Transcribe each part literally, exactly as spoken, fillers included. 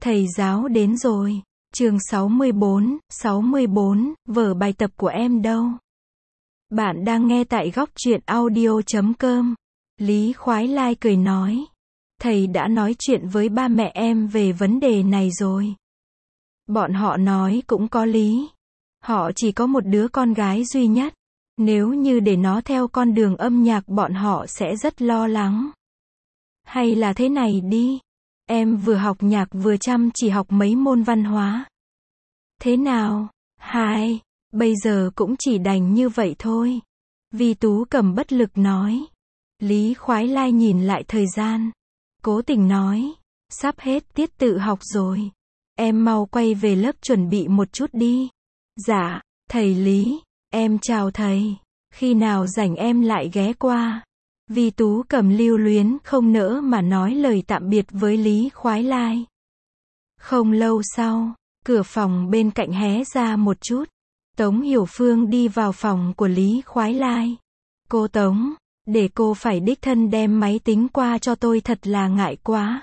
Thầy giáo đến rồi. Chương sáu mươi bốn, sáu mươi bốn, vở bài tập của em đâu? Bạn đang nghe tại góc truyện audio chấm com. Lý Khoái Lai cười nói. Thầy đã nói chuyện với ba mẹ em về vấn đề này rồi. Bọn họ nói cũng có lý. Họ chỉ có một đứa con gái duy nhất. Nếu như để nó theo con đường âm nhạc bọn họ sẽ rất lo lắng. Hay là thế này đi. Em vừa học nhạc vừa chăm chỉ học mấy môn văn hóa. Thế nào? Hai, bây giờ cũng chỉ đành như vậy thôi. Vi Tú Cầm bất lực nói. Lý Khoái Lai nhìn lại thời gian. Cố tình nói. Sắp hết tiết tự học rồi. Em mau quay về lớp chuẩn bị một chút đi. Dạ, thầy Lý. Em chào thầy. Khi nào rảnh em lại ghé qua. Vi Tú Cầm lưu luyến không nỡ mà nói lời tạm biệt với Lý Khoái Lai. Không lâu sau, cửa phòng bên cạnh hé ra một chút. Tống Hiểu Phương đi vào phòng của Lý Khoái Lai. Cô Tống, để cô phải đích thân đem máy tính qua cho tôi thật là ngại quá.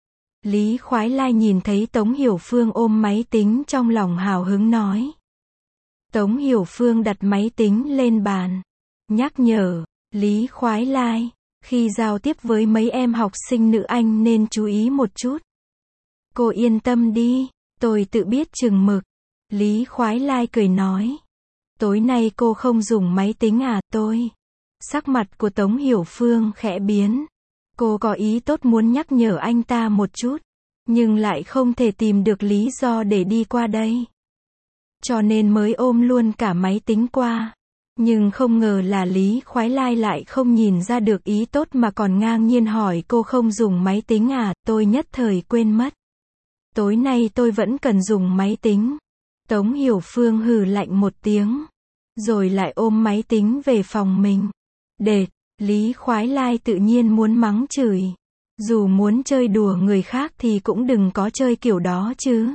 Lý Khoái Lai nhìn thấy Tống Hiểu Phương ôm máy tính trong lòng hào hứng nói. Tống Hiểu Phương đặt máy tính lên bàn. Nhắc nhở. Lý Khoái Lai, khi giao tiếp với mấy em học sinh nữ anh nên chú ý một chút. Cô yên tâm đi, tôi tự biết chừng mực. Lý Khoái Lai cười nói. Tối nay cô không dùng máy tính à, tôi. Sắc mặt của Tống Hiểu Phương khẽ biến. Cô có ý tốt muốn nhắc nhở anh ta một chút, nhưng lại không thể tìm được lý do để đi qua đây. Cho nên mới ôm luôn cả máy tính qua. Nhưng không ngờ là Lý Khoái Lai lại không nhìn ra được ý tốt mà còn ngang nhiên hỏi cô không dùng máy tính à, tôi nhất thời quên mất. Tối nay tôi vẫn cần dùng máy tính. Tống Hiểu Phương hừ lạnh một tiếng, rồi lại ôm máy tính về phòng mình. Đệt, Lý Khoái Lai tự nhiên muốn mắng chửi. Dù muốn chơi đùa người khác thì cũng đừng có chơi kiểu đó chứ.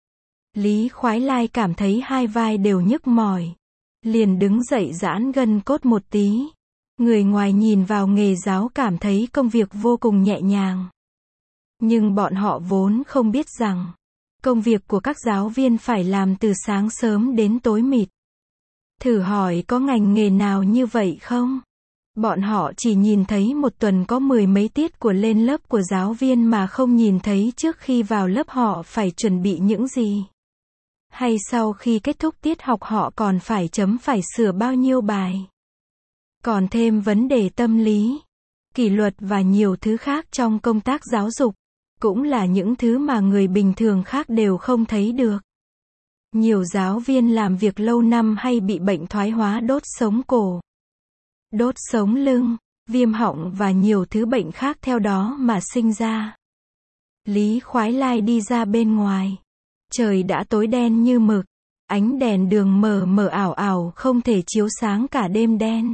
Lý Khoái Lai cảm thấy hai vai đều nhức mỏi. Liền đứng dậy giãn gân cốt một tí. Người ngoài nhìn vào nghề giáo cảm thấy công việc vô cùng nhẹ nhàng. Nhưng bọn họ vốn không biết rằng, công việc của các giáo viên phải làm từ sáng sớm đến tối mịt. Thử hỏi có ngành nghề nào như vậy không? Bọn họ chỉ nhìn thấy một tuần có mười mấy tiết của lên lớp của giáo viên mà không nhìn thấy trước khi vào lớp họ phải chuẩn bị những gì. Hay sau khi kết thúc tiết học họ còn phải chấm phải sửa bao nhiêu bài. Còn thêm vấn đề tâm lý, kỷ luật và nhiều thứ khác trong công tác giáo dục, cũng là những thứ mà người bình thường khác đều không thấy được. Nhiều giáo viên làm việc lâu năm hay bị bệnh thoái hóa đốt sống cổ, đốt sống lưng, viêm họng và nhiều thứ bệnh khác theo đó mà sinh ra. Lý Khoái Lai đi ra bên ngoài. Trời đã tối đen như mực, ánh đèn đường mờ mờ ảo ảo không thể chiếu sáng cả đêm đen.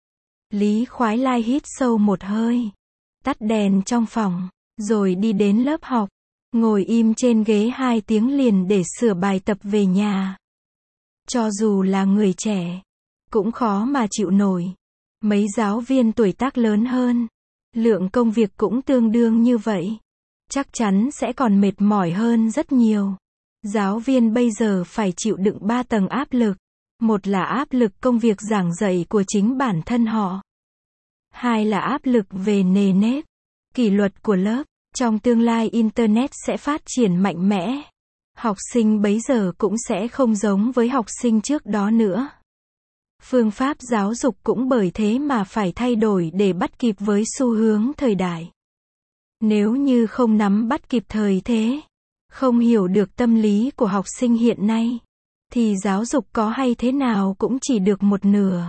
Lý Khoái Lai hít sâu một hơi, tắt đèn trong phòng, rồi đi đến lớp học, ngồi im trên ghế hai tiếng liền để sửa bài tập về nhà. Cho dù là người trẻ, cũng khó mà chịu nổi. Mấy giáo viên tuổi tác lớn hơn, lượng công việc cũng tương đương như vậy. Chắc chắn sẽ còn mệt mỏi hơn rất nhiều. Giáo viên bây giờ phải chịu đựng ba tầng áp lực. Một là áp lực công việc giảng dạy của chính bản thân họ. Hai là áp lực về nề nếp, kỷ luật của lớp. Trong tương lai Internet sẽ phát triển mạnh mẽ. Học sinh bấy giờ cũng sẽ không giống với học sinh trước đó nữa. Phương pháp giáo dục cũng bởi thế mà phải thay đổi để bắt kịp với xu hướng thời đại. Nếu như không nắm bắt kịp thời thế, không hiểu được tâm lý của học sinh hiện nay, thì giáo dục có hay thế nào cũng chỉ được một nửa.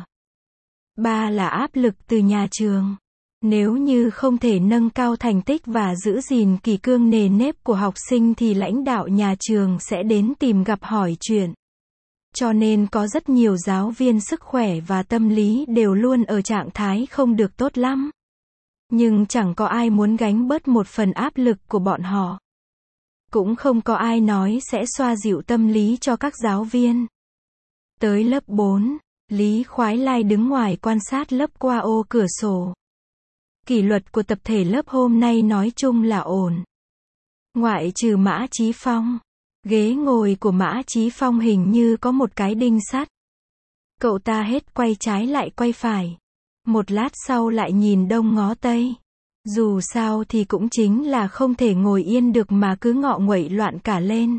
Ba là áp lực từ nhà trường. Nếu như không thể nâng cao thành tích và giữ gìn kỷ cương nề nếp của học sinh thì lãnh đạo nhà trường sẽ đến tìm gặp hỏi chuyện. Cho nên có rất nhiều giáo viên sức khỏe và tâm lý đều luôn ở trạng thái không được tốt lắm. Nhưng chẳng có ai muốn gánh bớt một phần áp lực của bọn họ. Cũng không có ai nói sẽ xoa dịu tâm lý cho các giáo viên. Tới lớp bốn, Lý Khoái Lai đứng ngoài quan sát lớp qua ô cửa sổ. Kỷ luật của tập thể lớp hôm nay nói chung là ổn. Ngoại trừ Mã Chí Phong, ghế ngồi của Mã Chí Phong hình như có một cái đinh sắt. Cậu ta hết quay trái lại quay phải. Một lát sau lại nhìn đông ngó tây. Dù sao thì cũng chính là không thể ngồi yên được mà cứ ngọ nguậy loạn cả lên.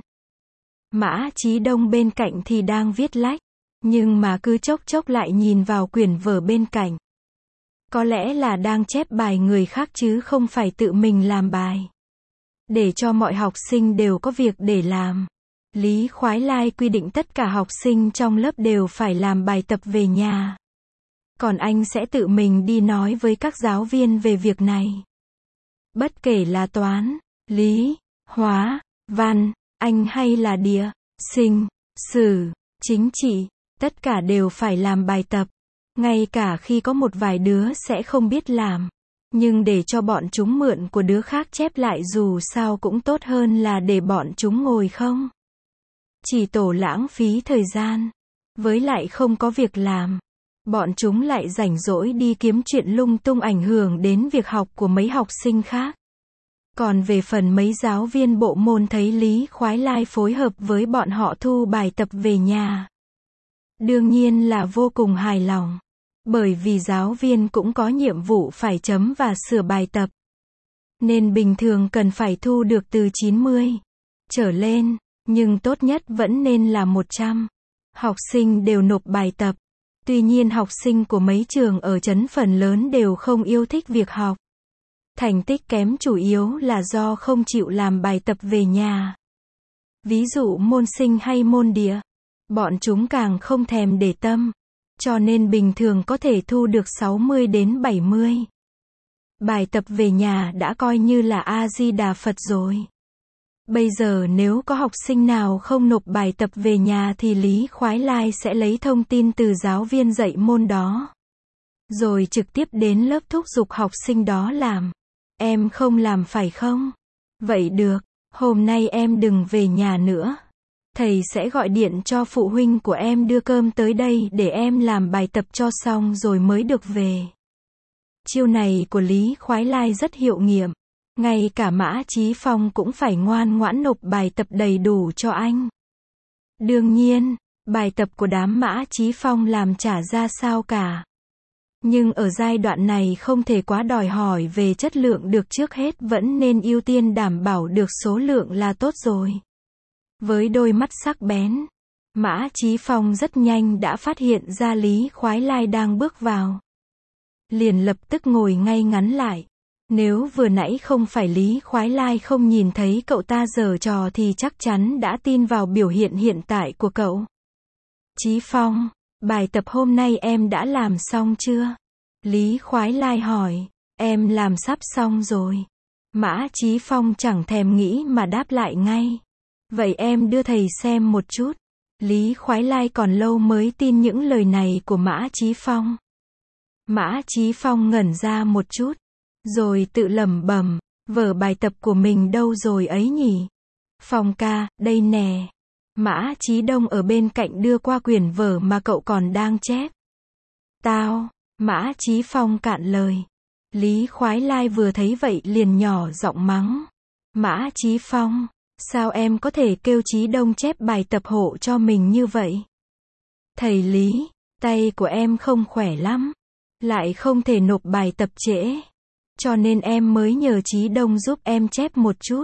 Mã Chí Đông bên cạnh thì đang viết lách, nhưng mà cứ chốc chốc lại nhìn vào quyển vở bên cạnh. Có lẽ là đang chép bài người khác chứ không phải tự mình làm bài. Để cho mọi học sinh đều có việc để làm, Lý Khoái Lai quy định tất cả học sinh trong lớp đều phải làm bài tập về nhà. Còn anh sẽ tự mình đi nói với các giáo viên về việc này. Bất kể là toán, lý, hóa, văn, anh hay là địa, sinh, sử, chính trị, tất cả đều phải làm bài tập. Ngay cả khi có một vài đứa sẽ không biết làm. Nhưng để cho bọn chúng mượn của đứa khác chép lại dù sao cũng tốt hơn là để bọn chúng ngồi không. Chỉ tổ lãng phí thời gian. Với lại không có việc làm. Bọn chúng lại rảnh rỗi đi kiếm chuyện lung tung ảnh hưởng đến việc học của mấy học sinh khác. Còn về phần mấy giáo viên bộ môn thấy Lý Khoái Lai phối hợp với bọn họ thu bài tập về nhà. Đương nhiên là vô cùng hài lòng. Bởi vì giáo viên cũng có nhiệm vụ phải chấm và sửa bài tập. Nên bình thường cần phải thu được từ chín mươi trở lên, nhưng tốt nhất vẫn nên là một trăm. Học sinh đều nộp bài tập. Tuy nhiên học sinh của mấy trường ở trấn phần lớn đều không yêu thích việc học. Thành tích kém chủ yếu là do không chịu làm bài tập về nhà. Ví dụ môn sinh hay môn địa, bọn chúng càng không thèm để tâm. Cho nên bình thường có thể thu được sáu mươi đến bảy mươi. Bài tập về nhà đã coi như là A-di-đà Phật rồi. Bây giờ nếu có học sinh nào không nộp bài tập về nhà thì Lý Khoái Lai sẽ lấy thông tin từ giáo viên dạy môn đó. Rồi trực tiếp đến lớp thúc giục học sinh đó làm. Em không làm phải không? Vậy được, hôm nay em đừng về nhà nữa. Thầy sẽ gọi điện cho phụ huynh của em đưa cơm tới đây để em làm bài tập cho xong rồi mới được về. Chiêu này của Lý Khoái Lai rất hiệu nghiệm. Ngay cả Mã Chí Phong cũng phải ngoan ngoãn nộp bài tập đầy đủ cho anh. Đương nhiên, bài tập của đám Mã Chí Phong làm chả ra sao cả. Nhưng ở giai đoạn này không thể quá đòi hỏi về chất lượng được, trước hết vẫn nên ưu tiên đảm bảo được số lượng là tốt rồi. Với đôi mắt sắc bén, Mã Chí Phong rất nhanh đã phát hiện ra Lý Khoái Lai đang bước vào. Liền lập tức ngồi ngay ngắn lại. Nếu vừa nãy không phải Lý Khoái Lai không nhìn thấy cậu ta giở trò thì chắc chắn đã tin vào biểu hiện hiện tại của cậu. Chí Phong, bài tập hôm nay em đã làm xong chưa? Lý Khoái Lai hỏi. Em làm sắp xong rồi. Mã Chí Phong chẳng thèm nghĩ mà đáp lại ngay. Vậy em đưa thầy xem một chút. Lý Khoái Lai còn lâu mới tin những lời này của Mã Chí Phong. Mã Chí Phong ngẩn ra một chút, rồi tự lẩm bẩm, vở bài tập của mình đâu rồi ấy nhỉ? Phong ca, đây nè. Mã Chí Đông ở bên cạnh đưa qua quyển vở mà cậu còn đang chép. Tao, Mã Chí Phong cạn lời. Lý Khoái Lai vừa thấy vậy liền nhỏ giọng mắng. Mã Chí Phong, sao em có thể kêu Chí Đông chép bài tập hộ cho mình như vậy? Thầy Lý, tay của em không khỏe lắm, lại không thể nộp bài tập trễ. Cho nên em mới nhờ Chí Đông giúp em chép một chút.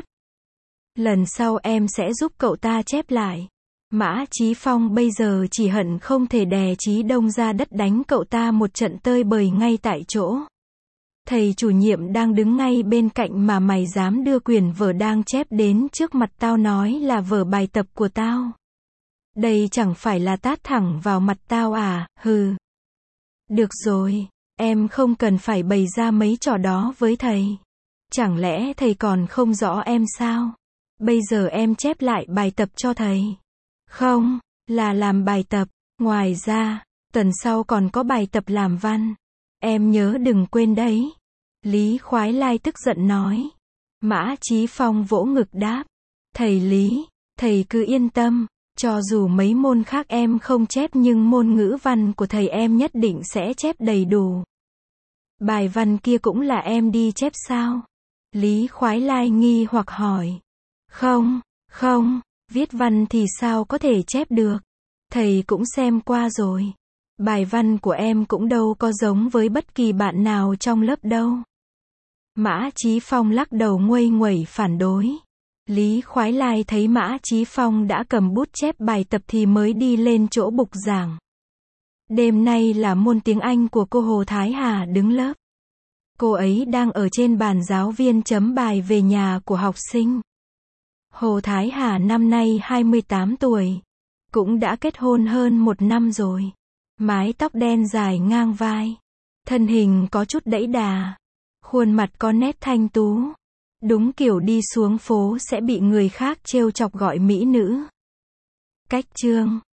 Lần sau em sẽ giúp cậu ta chép lại. Mã Chí Phong bây giờ chỉ hận không thể đè Chí Đông ra đất đánh cậu ta một trận tơi bời ngay tại chỗ. Thầy chủ nhiệm đang đứng ngay bên cạnh mà mày dám đưa quyển vở đang chép đến trước mặt tao nói là vở bài tập của tao. Đây chẳng phải là tát thẳng vào mặt tao à, hừ. Được rồi, em không cần phải bày ra mấy trò đó với thầy. Chẳng lẽ thầy còn không rõ em sao? Bây giờ em chép lại bài tập cho thầy. Không, là làm bài tập. Ngoài ra, tuần sau còn có bài tập làm văn. Em nhớ đừng quên đấy. Lý Khoái Lai tức giận nói. Mã Chí Phong vỗ ngực đáp. Thầy Lý, thầy cứ yên tâm. Cho dù mấy môn khác em không chép nhưng môn ngữ văn của thầy em nhất định sẽ chép đầy đủ. Bài văn kia cũng là em đi chép sao? Lý Khoái Lai nghi hoặc hỏi. Không, không, viết văn thì sao có thể chép được. Thầy cũng xem qua rồi. Bài văn của em cũng đâu có giống với bất kỳ bạn nào trong lớp đâu. Mã Chí Phong lắc đầu nguây nguẩy phản đối. Lý Khoái Lai thấy Mã Chí Phong đã cầm bút chép bài tập thì mới đi lên chỗ bục giảng. Đêm nay là môn tiếng Anh của cô Hồ Thái Hà đứng lớp. Cô ấy đang ở trên bàn giáo viên chấm bài về nhà của học sinh. Hồ Thái Hà năm nay hai mươi tám tuổi. Cũng đã kết hôn hơn một năm rồi. Mái tóc đen dài ngang vai. Thân hình có chút đẫy đà. Khuôn mặt có nét thanh tú. Đúng kiểu đi xuống phố sẽ bị người khác trêu chọc gọi mỹ nữ. Cách chương